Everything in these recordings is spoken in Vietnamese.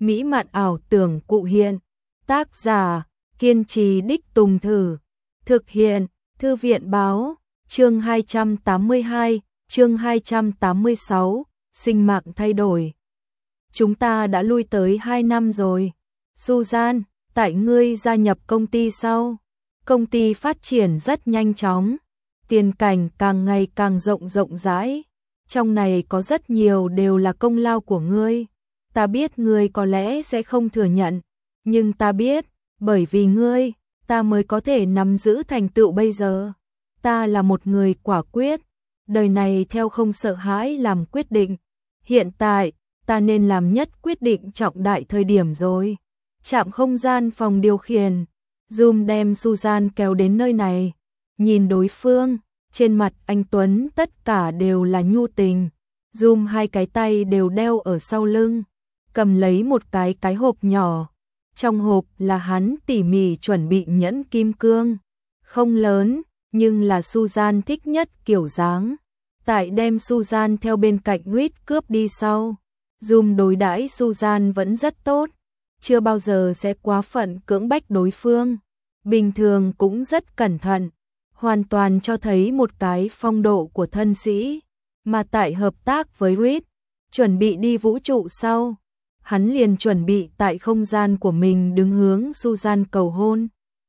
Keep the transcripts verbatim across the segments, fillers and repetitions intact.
mỹ mạn ảo tưởng cụ hiện. Tác giả, kiên trì đích tùng thử. Thực hiện, Thư viện báo, chương hai trăm tám mươi hai, chương hai trăm tám mươi sáu, sinh mạng thay đổi. Chúng ta đã lui tới hai năm rồi. Susan, tại ngươi gia nhập công ty sau. Công ty phát triển rất nhanh chóng. Tiền cảnh càng ngày càng rộng rộng rãi. Trong này có rất nhiều đều là công lao của ngươi. Ta biết ngươi có lẽ sẽ không thừa nhận. Nhưng ta biết, bởi vì ngươi, ta mới có thể nắm giữ thành tựu bây giờ. Ta là một người quả quyết. Đời này theo không sợ hãi làm quyết định. Hiện tại, ta nên làm nhất quyết định trọng đại thời điểm rồi. Trạm không gian phòng điều khiển. Zoom đem Susan kéo đến nơi này. Nhìn đối phương, trên mặt anh Tuấn tất cả đều là nhu tình. Zoom hai cái tay đều đeo ở sau lưng. Cầm lấy một cái cái hộp nhỏ. Trong hộp là hắn tỉ mỉ chuẩn bị nhẫn kim cương. Không lớn, nhưng là Susan thích nhất kiểu dáng. Tại đem Susan theo bên cạnh Reed cướp đi sau. Zoom đối đãi Susan vẫn rất tốt. Chưa bao giờ sẽ quá phận cưỡng bách đối phương. Bình thường cũng rất cẩn thận. Hoàn toàn cho thấy một cái phong độ của thân sĩ. Mà tại hợp tác với Reed, chuẩn bị đi vũ trụ sau. Hắn liền chuẩn bị tại không gian của mình đứng hướng Susan cầu hôn.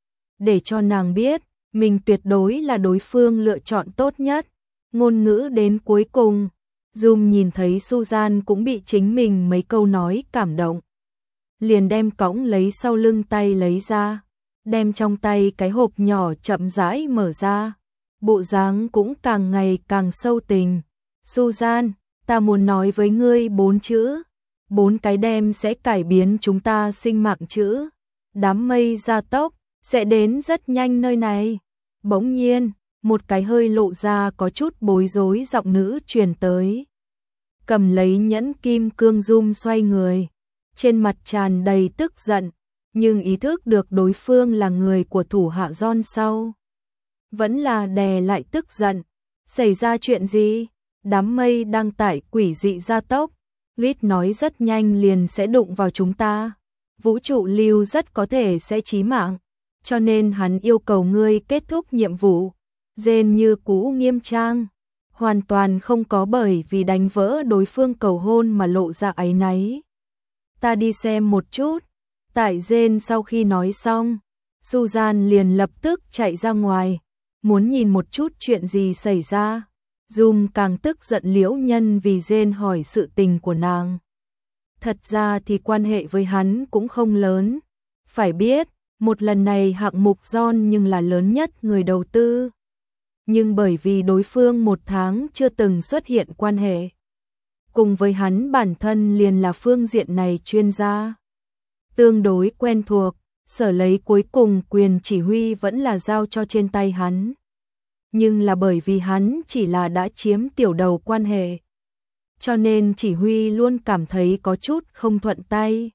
Để cho nàng biết, mình tuyệt đối là đối phương lựa chọn tốt nhất. Ngôn ngữ đến cuối cùng, Zoom nhìn thấy Susan cũng bị chính mình mấy câu nói cảm động. Liền đem cõng lấy sau lưng tay lấy ra, đem trong tay cái hộp nhỏ chậm rãi mở ra. Bộ dáng cũng càng ngày càng sâu tình. Susan, ta muốn nói với ngươi bốn chữ. Bốn cái đem sẽ cải biến chúng ta sinh mạng chữ. Đám mây gia tốc, sẽ đến rất nhanh nơi này. Bỗng nhiên, một cái hơi lộ ra có chút bối rối giọng nữ truyền tới. Cầm lấy nhẫn kim cương Zoom xoay người. Trên mặt tràn đầy tức giận, nhưng ý thức được đối phương là người của thủ hạ John sau. Vẫn là đè lại tức giận. Xảy ra chuyện gì? Đám mây đang tải quỷ dị gia tốc. Reed nói rất nhanh liền sẽ đụng vào chúng ta. Vũ trụ lưu rất có thể sẽ chí mạng. Cho nên hắn yêu cầu ngươi kết thúc nhiệm vụ. Jane như cũ nghiêm trang. Hoàn toàn không có bởi vì đánh vỡ đối phương cầu hôn mà lộ ra áy náy. Ta đi xem một chút. Tại Jane sau khi nói xong, Susan liền lập tức chạy ra ngoài. Muốn nhìn một chút chuyện gì xảy ra. Zoom càng tức giận liễu nhân vì Jane hỏi sự tình của nàng. Thật ra thì quan hệ với hắn cũng không lớn. Phải biết, một lần này hạng mục John nhưng là lớn nhất người đầu tư. Nhưng bởi vì đối phương một tháng chưa từng xuất hiện quan hệ. Cùng với hắn bản thân liền là phương diện này chuyên gia. Tương đối quen thuộc, sở lấy cuối cùng quyền chỉ huy vẫn là giao cho trên tay hắn. Nhưng là bởi vì hắn chỉ là đã chiếm tiểu đầu quan hệ. Cho nên chỉ huy luôn cảm thấy có chút không thuận tay.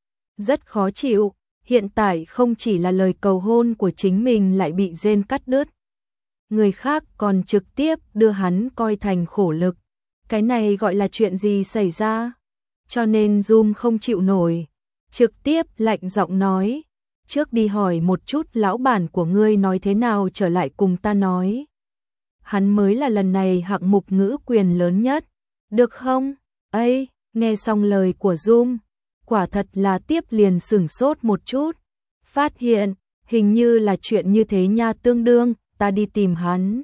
Rất khó chịu, hiện tại không chỉ là lời cầu hôn của chính mình lại bị Jane cắt đứt. Người khác còn trực tiếp đưa hắn coi thành khổ lực. Cái này gọi là chuyện gì xảy ra? Cho nên Zoom không chịu nổi. Trực tiếp lạnh giọng nói. Trước đi hỏi một chút lão bản của ngươi nói thế nào trở lại cùng ta nói. Hắn mới là lần này hạng mục ngữ quyền lớn nhất. Được không? Ây, nghe xong lời của Zoom. Quả thật là tiếp liền sửng sốt một chút. Phát hiện, hình như là chuyện như thế nha tương đương, ta đi tìm hắn.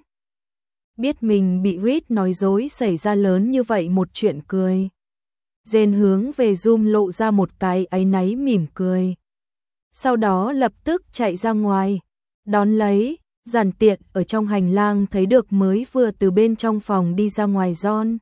Biết mình bị Reed nói dối xảy ra lớn như vậy một chuyện cười. Jane hướng về Zoom lộ ra một cái áy náy mỉm cười. Sau đó lập tức chạy ra ngoài. Đón lấy, giản tiện ở trong hành lang thấy được mới vừa từ bên trong phòng đi ra ngoài John.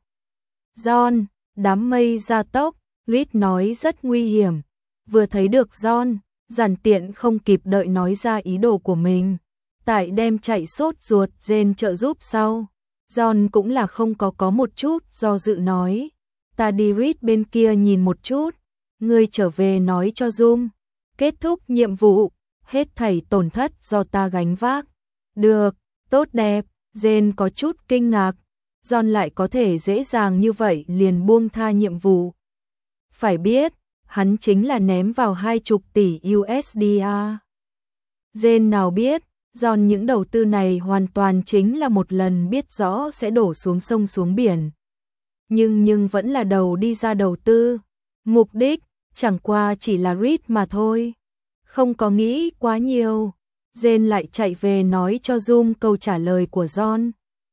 John, đám mây gia tốc, Reed nói rất nguy hiểm. Vừa thấy được John, giản tiện không kịp đợi nói ra ý đồ của mình. Tại đem chạy sốt ruột Jane trợ giúp sau. John cũng là không có có một chút do dự nói. Ta đi Reed bên kia nhìn một chút. Ngươi trở về nói cho Zoom. Kết thúc nhiệm vụ, hết thảy tổn thất do ta gánh vác. Được, tốt đẹp, Jane có chút kinh ngạc. John lại có thể dễ dàng như vậy liền buông tha nhiệm vụ. Phải biết, hắn chính là ném vào hai chục tỷ u ét đê à. Jane nào biết, giòn những đầu tư này hoàn toàn chính là một lần biết rõ sẽ đổ xuống sông xuống biển. Nhưng nhưng vẫn là đầu đi ra đầu tư. Mục đích, chẳng qua chỉ là Reed mà thôi. Không có nghĩ quá nhiều. Jane lại chạy về nói cho Zoom câu trả lời của John.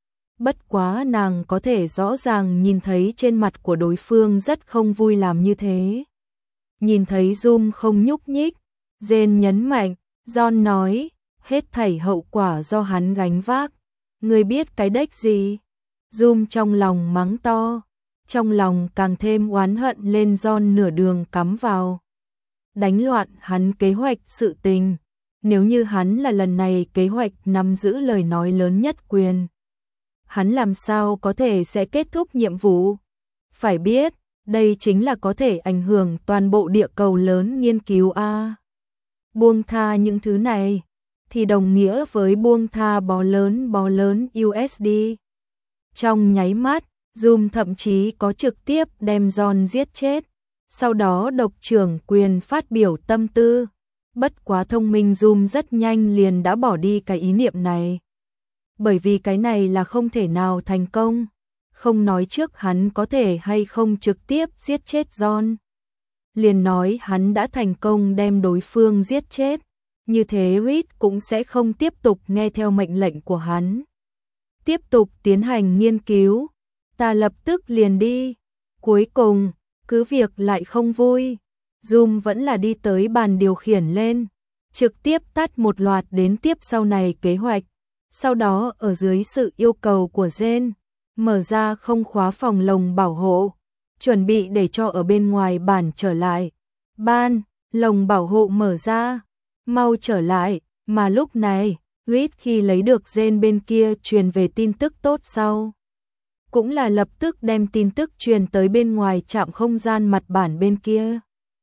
Bất quá nàng có thể rõ ràng nhìn thấy trên mặt của đối phương rất không vui làm như thế. Nhìn thấy Zoom không nhúc nhích, Jane nhấn mạnh, John nói, hết thảy hậu quả do hắn gánh vác. Ngươi biết cái đếch gì? Zoom trong lòng mắng to, trong lòng càng thêm oán hận lên John nửa đường cắm vào. Đánh loạn hắn kế hoạch sự tình. Nếu như hắn là lần này kế hoạch nắm giữ lời nói lớn nhất quyền, hắn làm sao có thể sẽ kết thúc nhiệm vụ? Phải biết, đây chính là có thể ảnh hưởng toàn bộ địa cầu lớn nghiên cứu a. Buông tha những thứ này thì đồng nghĩa với buông tha bó lớn bó lớn u ét đê. Trong nháy mắt, Zoom thậm chí có trực tiếp đem John giết chết. Sau đó độc trưởng quyền phát biểu tâm tư. Bất quá thông minh Zoom rất nhanh liền đã bỏ đi cái ý niệm này. Bởi vì cái này là không thể nào thành công. Không nói trước hắn có thể hay không trực tiếp giết chết John. Liền nói hắn đã thành công đem đối phương giết chết. Như thế Reed cũng sẽ không tiếp tục nghe theo mệnh lệnh của hắn. Tiếp tục tiến hành nghiên cứu. Ta lập tức liền đi. Cuối cùng, cứ việc lại không vui. Zoom vẫn là đi tới bàn điều khiển lên. Trực tiếp tắt một loạt đến tiếp sau này kế hoạch. Sau đó ở dưới sự yêu cầu của Jane, mở ra không khóa phòng lồng bảo hộ. Chuẩn bị để cho ở bên ngoài bản trở lại. Ban, lồng bảo hộ mở ra. Mau trở lại, mà lúc này, Reed khi lấy được Jane bên kia truyền về tin tức tốt sau. Cũng là lập tức đem tin tức truyền tới bên ngoài trạm không gian mặt bản bên kia.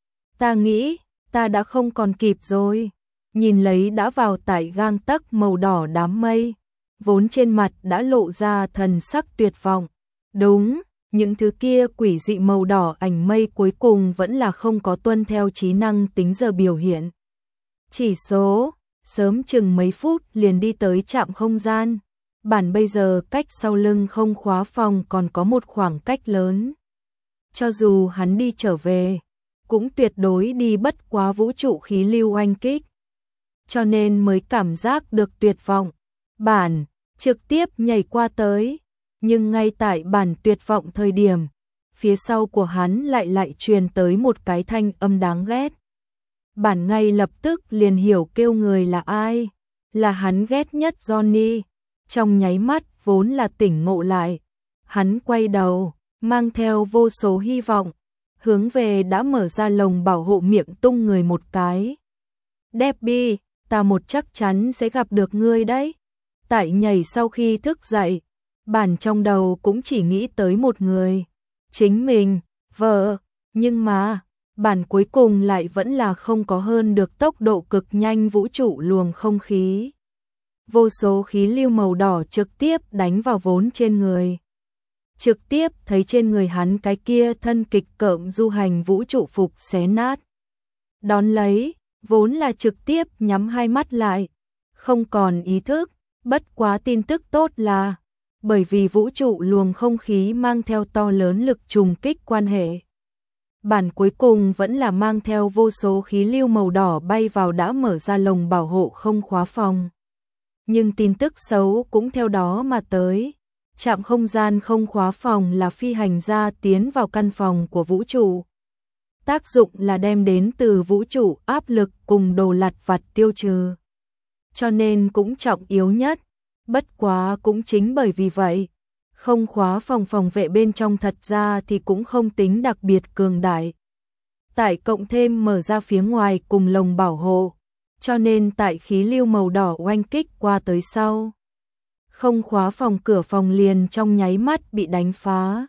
Ta nghĩ, ta đã không còn kịp rồi. Nhìn lấy đã vào tại gang tấc màu đỏ đám mây, vốn trên mặt đã lộ ra thần sắc tuyệt vọng. Đúng, những thứ kia quỷ dị màu đỏ ảnh mây cuối cùng vẫn là không có tuân theo trí năng tính giờ biểu hiện. Chỉ số, sớm chừng mấy phút liền đi tới trạm không gian. Bản bây giờ cách sau lưng không khóa phòng còn có một khoảng cách lớn. Cho dù hắn đi trở về, cũng tuyệt đối đi bất quá vũ trụ khí lưu oanh kích. Cho nên mới cảm giác được tuyệt vọng. Bản, trực tiếp nhảy qua tới. Nhưng ngay tại bản tuyệt vọng thời điểm, phía sau của hắn lại lại truyền tới một cái thanh âm đáng ghét. Bản ngay lập tức liền hiểu kêu người là ai. Là hắn ghét nhất Johnny. Trong nháy mắt vốn là tỉnh ngộ lại. Hắn quay đầu, mang theo vô số hy vọng. Hướng về đã mở ra lồng bảo hộ miệng tung người một cái. Debbie, ta một chắc chắn sẽ gặp được ngươi đấy. Tại nhảy sau khi thức dậy, bản trong đầu cũng chỉ nghĩ tới một người. Chính mình, vợ, nhưng mà, bản cuối cùng lại vẫn là không có hơn được tốc độ cực nhanh vũ trụ luồng không khí. Vô số khí lưu màu đỏ trực tiếp đánh vào vốn trên người. Trực tiếp thấy trên người hắn cái kia thân kịch cợm du hành vũ trụ phục xé nát. Đón lấy, vốn là trực tiếp nhắm hai mắt lại, không còn ý thức. Bất quá tin tức tốt là, bởi vì vũ trụ luồng không khí mang theo to lớn lực trùng kích quan hệ. Bản cuối cùng vẫn là mang theo vô số khí lưu màu đỏ bay vào đã mở ra lồng bảo hộ không khóa phòng. Nhưng tin tức xấu cũng theo đó mà tới. Trạm không gian không khóa phòng là phi hành gia tiến vào căn phòng của vũ trụ. Tác dụng là đem đến từ vũ trụ áp lực cùng đồ lặt vặt tiêu trừ. Cho nên cũng trọng yếu nhất. Bất quá cũng chính bởi vì vậy, không khóa phòng phòng vệ bên trong thật ra thì cũng không tính đặc biệt cường đại. Tại cộng thêm mở ra phía ngoài cùng lồng bảo hộ, cho nên tại khí lưu màu đỏ oanh kích qua tới sau. Không khóa phòng cửa phòng liền trong nháy mắt bị đánh phá.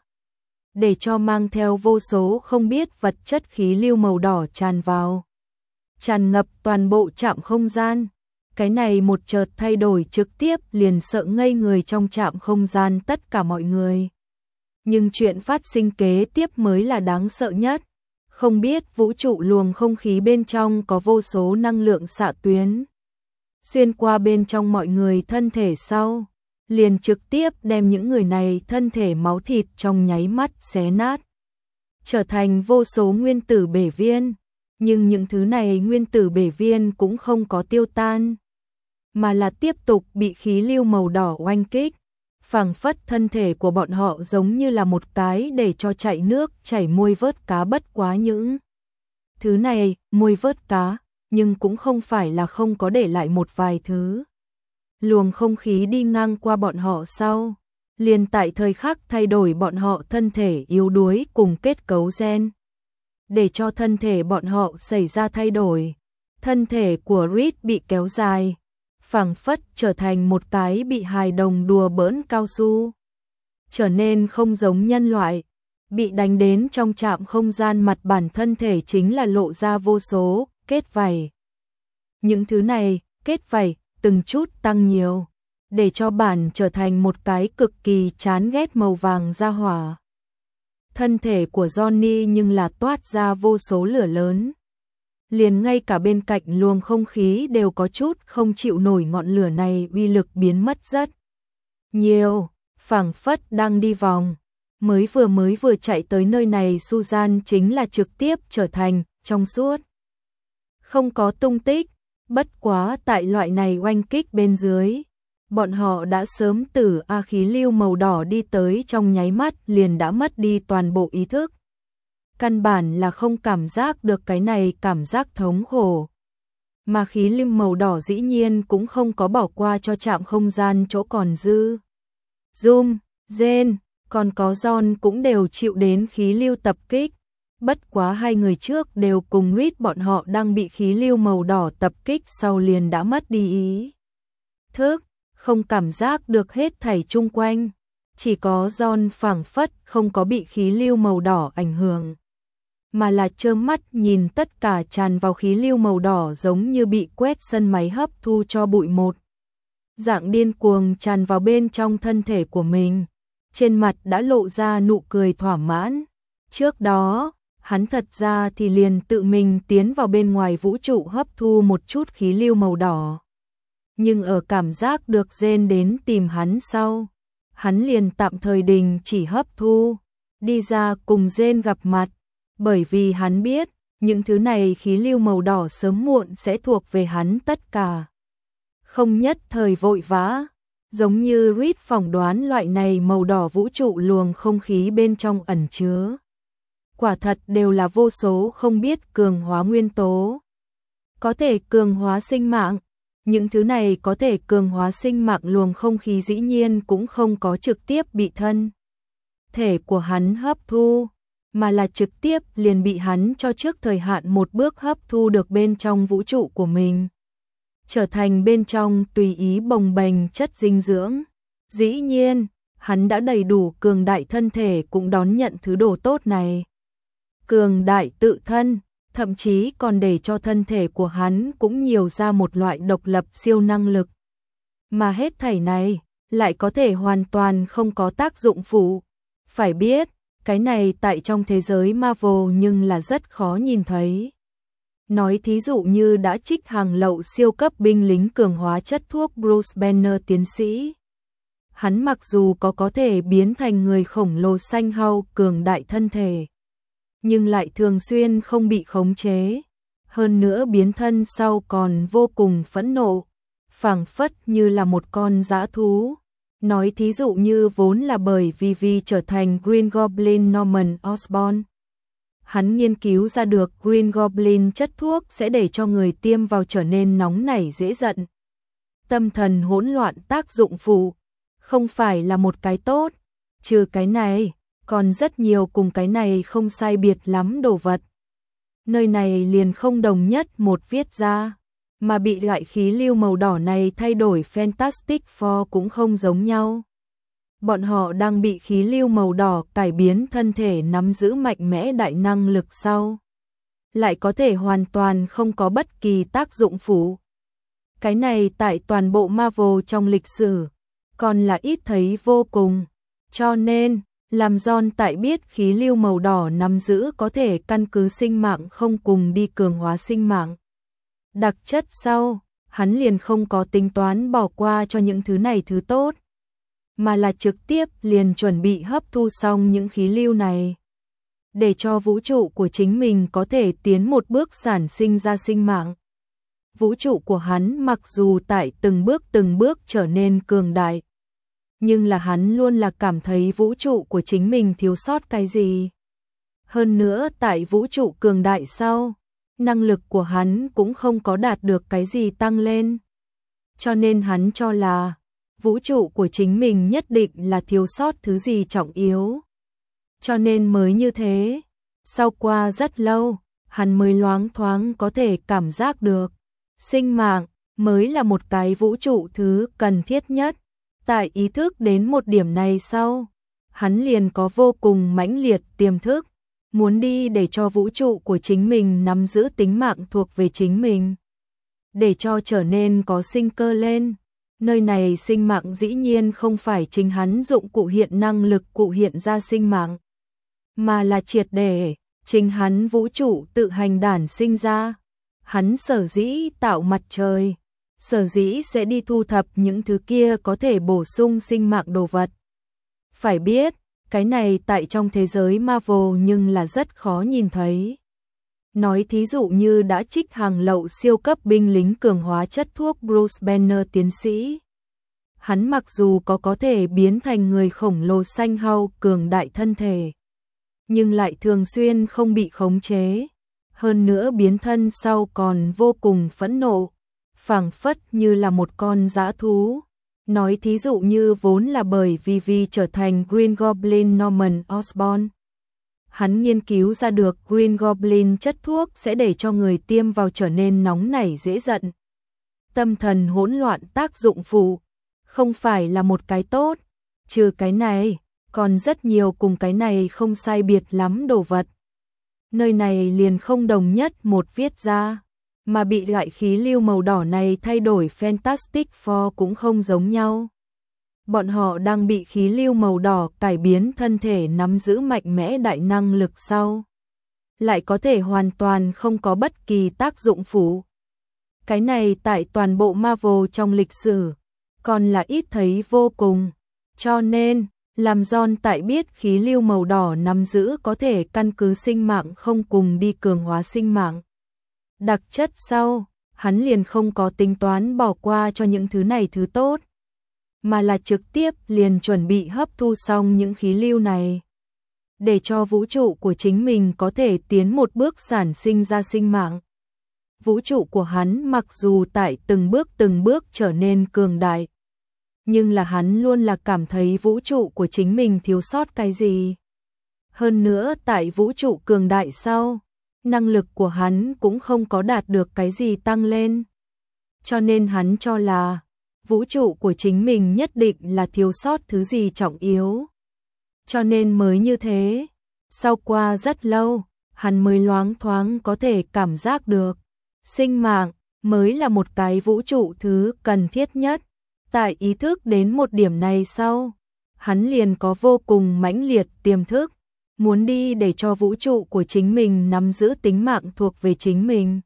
Để cho mang theo vô số không biết vật chất khí lưu màu đỏ tràn vào. Tràn ngập toàn bộ trạm không gian. Cái này một chợt thay đổi trực tiếp liền sợ ngây người trong trạm không gian tất cả mọi người. Nhưng chuyện phát sinh kế tiếp mới là đáng sợ nhất. Không biết vũ trụ luồng không khí bên trong có vô số năng lượng xạ tuyến. Xuyên qua bên trong mọi người thân thể sau, liền trực tiếp đem những người này thân thể máu thịt trong nháy mắt xé nát. Trở thành vô số nguyên tử bể viên. Nhưng những thứ này nguyên tử bể viên cũng không có tiêu tan, mà là tiếp tục bị khí lưu màu đỏ oanh kích. Phảng phất thân thể của bọn họ giống như là một cái để cho chạy nước chảy môi vớt cá, bất quá những thứ này môi vớt cá, nhưng cũng không phải là không có để lại một vài thứ. Luồng không khí đi ngang qua bọn họ sau, liền tại thời khắc thay đổi bọn họ thân thể yếu đuối cùng kết cấu gen, để cho thân thể bọn họ xảy ra thay đổi. Thân thể của Reed bị kéo dài, phảng phất trở thành một cái bị hài đồng đùa bỡn cao su, trở nên không giống nhân loại. Bị đánh đến trong trạm không gian, mặt bản thân thể chính là lộ ra vô số kết vảy. Những thứ này kết vảy từng chút tăng nhiều, để cho bản trở thành một cái cực kỳ chán ghét màu vàng da hỏa. Thân thể của Johnny nhưng là toát ra vô số lửa lớn. Liền ngay cả bên cạnh luồng không khí đều có chút không chịu nổi ngọn lửa này, uy lực biến mất rất nhiều, phảng phất đang đi vòng. Mới vừa mới vừa chạy tới nơi này, Susan chính là trực tiếp trở thành trong suốt, không có tung tích. Bất quá tại loại này oanh kích bên dưới, bọn họ đã sớm từ a khí lưu màu đỏ đi tới, trong nháy mắt liền đã mất đi toàn bộ ý thức. Căn bản là không cảm giác được cái này cảm giác thống khổ. Mà khí lưu màu đỏ dĩ nhiên cũng không có bỏ qua cho trạm không gian chỗ còn dư. Zoom, Jen, còn có John cũng đều chịu đến khí lưu tập kích. Bất quá hai người trước đều cùng Reed bọn họ đang bị khí lưu màu đỏ tập kích sau liền đã mất đi ý thức, không cảm giác được hết thảy chung quanh. Chỉ có John phảng phất không có bị khí lưu màu đỏ ảnh hưởng, mà là trơ mắt nhìn tất cả tràn vào khí lưu màu đỏ giống như bị quét sân máy hấp thu cho bụi một dạng, điên cuồng tràn vào bên trong thân thể của mình. Trên mặt đã lộ ra nụ cười thỏa mãn. Trước đó, hắn thật ra thì liền tự mình tiến vào bên ngoài vũ trụ hấp thu một chút khí lưu màu đỏ. Nhưng ở cảm giác được Jen đến tìm hắn sau, hắn liền tạm thời đình chỉ hấp thu, đi ra cùng Jen gặp mặt, bởi vì hắn biết, những thứ này khí lưu màu đỏ sớm muộn sẽ thuộc về hắn tất cả. Không nhất thời vội vã, giống như Reed phỏng đoán loại này màu đỏ vũ trụ luồng không khí bên trong ẩn chứa. Quả thật đều là vô số không biết cường hóa nguyên tố, có thể cường hóa sinh mạng. Những thứ này có thể cường hóa sinh mạng luồng không khí dĩ nhiên cũng không có trực tiếp bị thân thể của hắn hấp thu, mà là trực tiếp liền bị hắn cho trước thời hạn một bước hấp thu được bên trong vũ trụ của mình, trở thành bên trong tùy ý bồng bềnh chất dinh dưỡng. Dĩ nhiên, hắn đã đầy đủ cường đại thân thể cũng đón nhận thứ đồ tốt này. Cường đại tự thân, thậm chí còn để cho thân thể của hắn cũng nhiều ra một loại độc lập siêu năng lực. Mà hết thảy này lại có thể hoàn toàn không có tác dụng phụ. Phải biết, cái này tại trong thế giới Marvel nhưng là rất khó nhìn thấy. Nói thí dụ như đã trích hàng lậu siêu cấp binh lính cường hóa chất thuốc Bruce Banner tiến sĩ. Hắn mặc dù có có thể biến thành người khổng lồ xanh hao cường đại thân thể, nhưng lại thường xuyên không bị khống chế. Hơn nữa biến thân sau còn vô cùng phẫn nộ, phảng phất như là một con dã thú. Nói thí dụ như vốn là bởi vì vì trở thành Green Goblin Norman Osborn, hắn nghiên cứu ra được Green Goblin chất thuốc sẽ để cho người tiêm vào trở nên nóng nảy dễ giận, tâm thần hỗn loạn, tác dụng phụ, không phải là một cái tốt. Trừ cái này, còn rất nhiều cùng cái này không sai biệt lắm đồ vật. Nơi này liền không đồng nhất một viết ra, mà bị loại khí lưu màu đỏ này thay đổi Fantastic Four cũng không giống nhau. Bọn họ đang bị khí lưu màu đỏ cải biến thân thể, nắm giữ mạnh mẽ đại năng lực sau, lại có thể hoàn toàn không có bất kỳ tác dụng phụ. Cái này tại toàn bộ Marvel trong lịch sử còn là ít thấy vô cùng, cho nên Làm John tại biết khí lưu màu đỏ nắm giữ có thể căn cứ sinh mạng không cùng đi cường hóa sinh mạng đặc chất sau, hắn liền không có tính toán bỏ qua cho những thứ này thứ tốt, mà là trực tiếp liền chuẩn bị hấp thu xong những khí lưu này, để cho vũ trụ của chính mình có thể tiến một bước sản sinh ra sinh mạng. Vũ trụ của hắn mặc dù tại từng bước từng bước trở nên cường đại, nhưng là hắn luôn là cảm thấy vũ trụ của chính mình thiếu sót cái gì. Hơn nữa tại vũ trụ cường đại sau, năng lực của hắn cũng không có đạt được cái gì tăng lên. Cho nên hắn cho là vũ trụ của chính mình nhất định là thiếu sót thứ gì trọng yếu. Cho nên mới như thế. Sau qua rất lâu, hắn mới loáng thoáng có thể cảm giác được sinh mạng mới là một cái vũ trụ thứ cần thiết nhất. Tại ý thức đến một điểm này sau, hắn liền có vô cùng mãnh liệt tiềm thức, muốn đi để cho vũ trụ của chính mình nắm giữ tính mạng thuộc về chính mình, để cho trở nên có sinh cơ lên. Nơi này sinh mạng dĩ nhiên không phải chính hắn dụng cụ hiện năng lực cụ hiện ra sinh mạng, mà là triệt để chính hắn vũ trụ tự hành đản sinh ra. Hắn sở dĩ tạo mặt trời, sở dĩ sẽ đi thu thập những thứ kia có thể bổ sung sinh mạng đồ vật. Phải biết, cái này tại trong thế giới Marvel nhưng là rất khó nhìn thấy. Nói thí dụ như đã trích hàng lậu siêu cấp binh lính cường hóa chất thuốc Bruce Banner tiến sĩ. Hắn mặc dù có có thể biến thành người khổng lồ xanh hao cường đại thân thể, nhưng lại thường xuyên không bị khống chế. Hơn nữa biến thân sau còn vô cùng phẫn nộ, phảng phất như là một con dã thú. Nói thí dụ như vốn là bởi vì vì trở thành Green Goblin Norman Osborn. Hắn nghiên cứu ra được Green Goblin chất thuốc sẽ để cho người tiêm vào trở nên nóng nảy dễ giận. Tâm thần hỗn loạn tác dụng phụ, không phải là một cái tốt. Trừ cái này, còn rất nhiều cùng cái này không sai biệt lắm đồ vật. Nơi này liền không đồng nhất một viết ra, mà bị loại khí lưu màu đỏ này thay đổi Fantastic Four cũng không giống nhau. Bọn họ đang bị khí lưu màu đỏ cải biến thân thể nắm giữ mạnh mẽ đại năng lực sau, lại có thể hoàn toàn không có bất kỳ tác dụng phụ. Cái này tại toàn bộ Marvel trong lịch sử, còn là ít thấy vô cùng. Cho nên, làm John tại biết khí lưu màu đỏ nắm giữ có thể căn cứ sinh mạng không cùng đi cường hóa sinh mạng đặc chất sau, hắn liền không có tính toán bỏ qua cho những thứ này thứ tốt, mà là trực tiếp liền chuẩn bị hấp thu xong những khí lưu này, để cho vũ trụ của chính mình có thể tiến một bước sản sinh ra sinh mạng. Vũ trụ của hắn mặc dù tại từng bước từng bước trở nên cường đại, nhưng là hắn luôn là cảm thấy vũ trụ của chính mình thiếu sót cái gì. Hơn nữa tại vũ trụ cường đại sau, năng lực của hắn cũng không có đạt được cái gì tăng lên. Cho nên hắn cho là vũ trụ của chính mình nhất định là thiếu sót thứ gì trọng yếu. Cho nên mới như thế. Sau qua rất lâu, hắn mới loáng thoáng có thể cảm giác được sinh mạng mới là một cái vũ trụ thứ cần thiết nhất. Tại ý thức đến một điểm này sau, hắn liền có vô cùng mãnh liệt tiềm thức, muốn đi để cho vũ trụ của chính mình nắm giữ tính mạng thuộc về chính mình,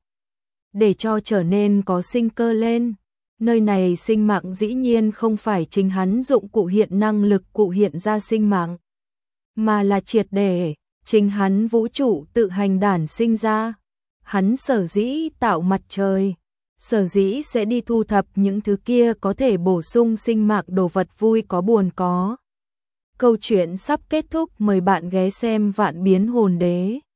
để cho trở nên có sinh cơ lên. Nơi này sinh mạng dĩ nhiên không phải chính hắn dụng cụ hiện năng lực cụ hiện ra sinh mạng, mà là triệt để chính hắn vũ trụ tự hành đản sinh ra. Hắn sở dĩ tạo mặt trời, sở dĩ sẽ đi thu thập những thứ kia có thể bổ sung sinh mạng đồ vật vui có buồn có. Câu chuyện sắp kết thúc, mời bạn ghé xem Vạn Biến Hồn Đế.